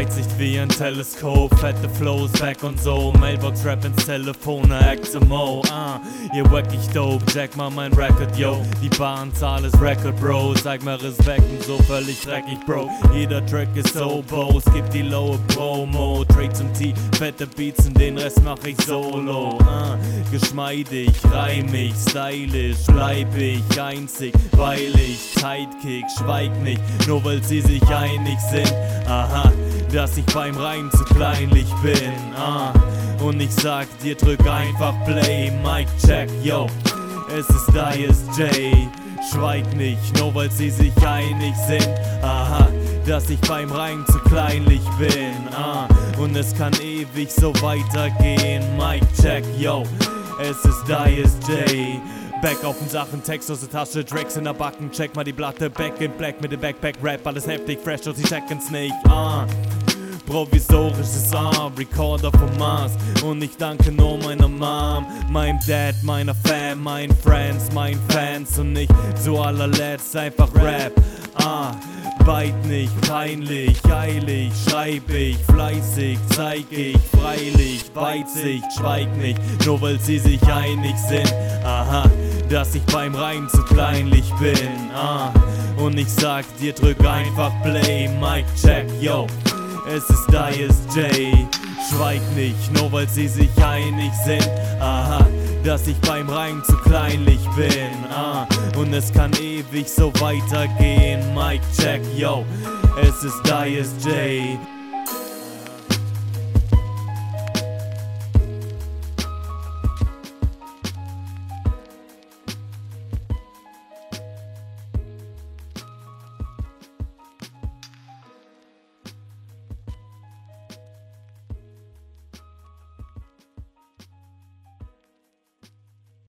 Weitsicht wie ein Teleskop, fette Flows, back und so, Mailbox-Rap ins Telefon, XMO, ihr wackig dope, check mal mein Record, yo, die Bahnzahl ist Record, Bro, zeig mal Respekt und so völlig dreckig, Bro, jeder Track ist so Bose, gib die lowe Promo, Trade zum Tee, fette Beats und den Rest mach ich solo, geschmeidig, reimig, stylisch, bleib ich einzig, weil ich Sidekick, schweig nicht, nur weil sie sich einig sind, dass ich beim Reim zu kleinlich bin, und ich sag dir, drück einfach Play, Mic check, yo, es ist ISJ, schweig nicht, nur weil sie sich einig sind, dass ich beim Reim zu kleinlich bin, und es kann ewig so weitergehen, Mic check, yo, es ist ISJ. Back auf den Sachen, Text aus der Tasche, Tracks in der Backen, check mal die Platte, Back in Black mit dem Backpack, Rap, alles heftig, fresh und sie checken's nicht, provisorisches Recorder vom Mars und ich danke nur meiner Mom, meinem Dad, meiner Fam, meinen Friends, meinen Fans und nicht zu allerletzt einfach Rap, Beit nicht, peinlich, eilig, schreib ich, fleißig, zeig ich, freilich, Weitsicht, schweig nicht, nur weil sie sich einig sind, dass ich beim Reim zu kleinlich bin, und ich sag dir, drück einfach Play, Mic check, yo, es ist ISJ, schweig nicht, nur weil sie sich einig sind, dass ich beim Reim zu kleinlich bin, und es kann ewig so weitergehen, Mic check, yo, es ist ISJ.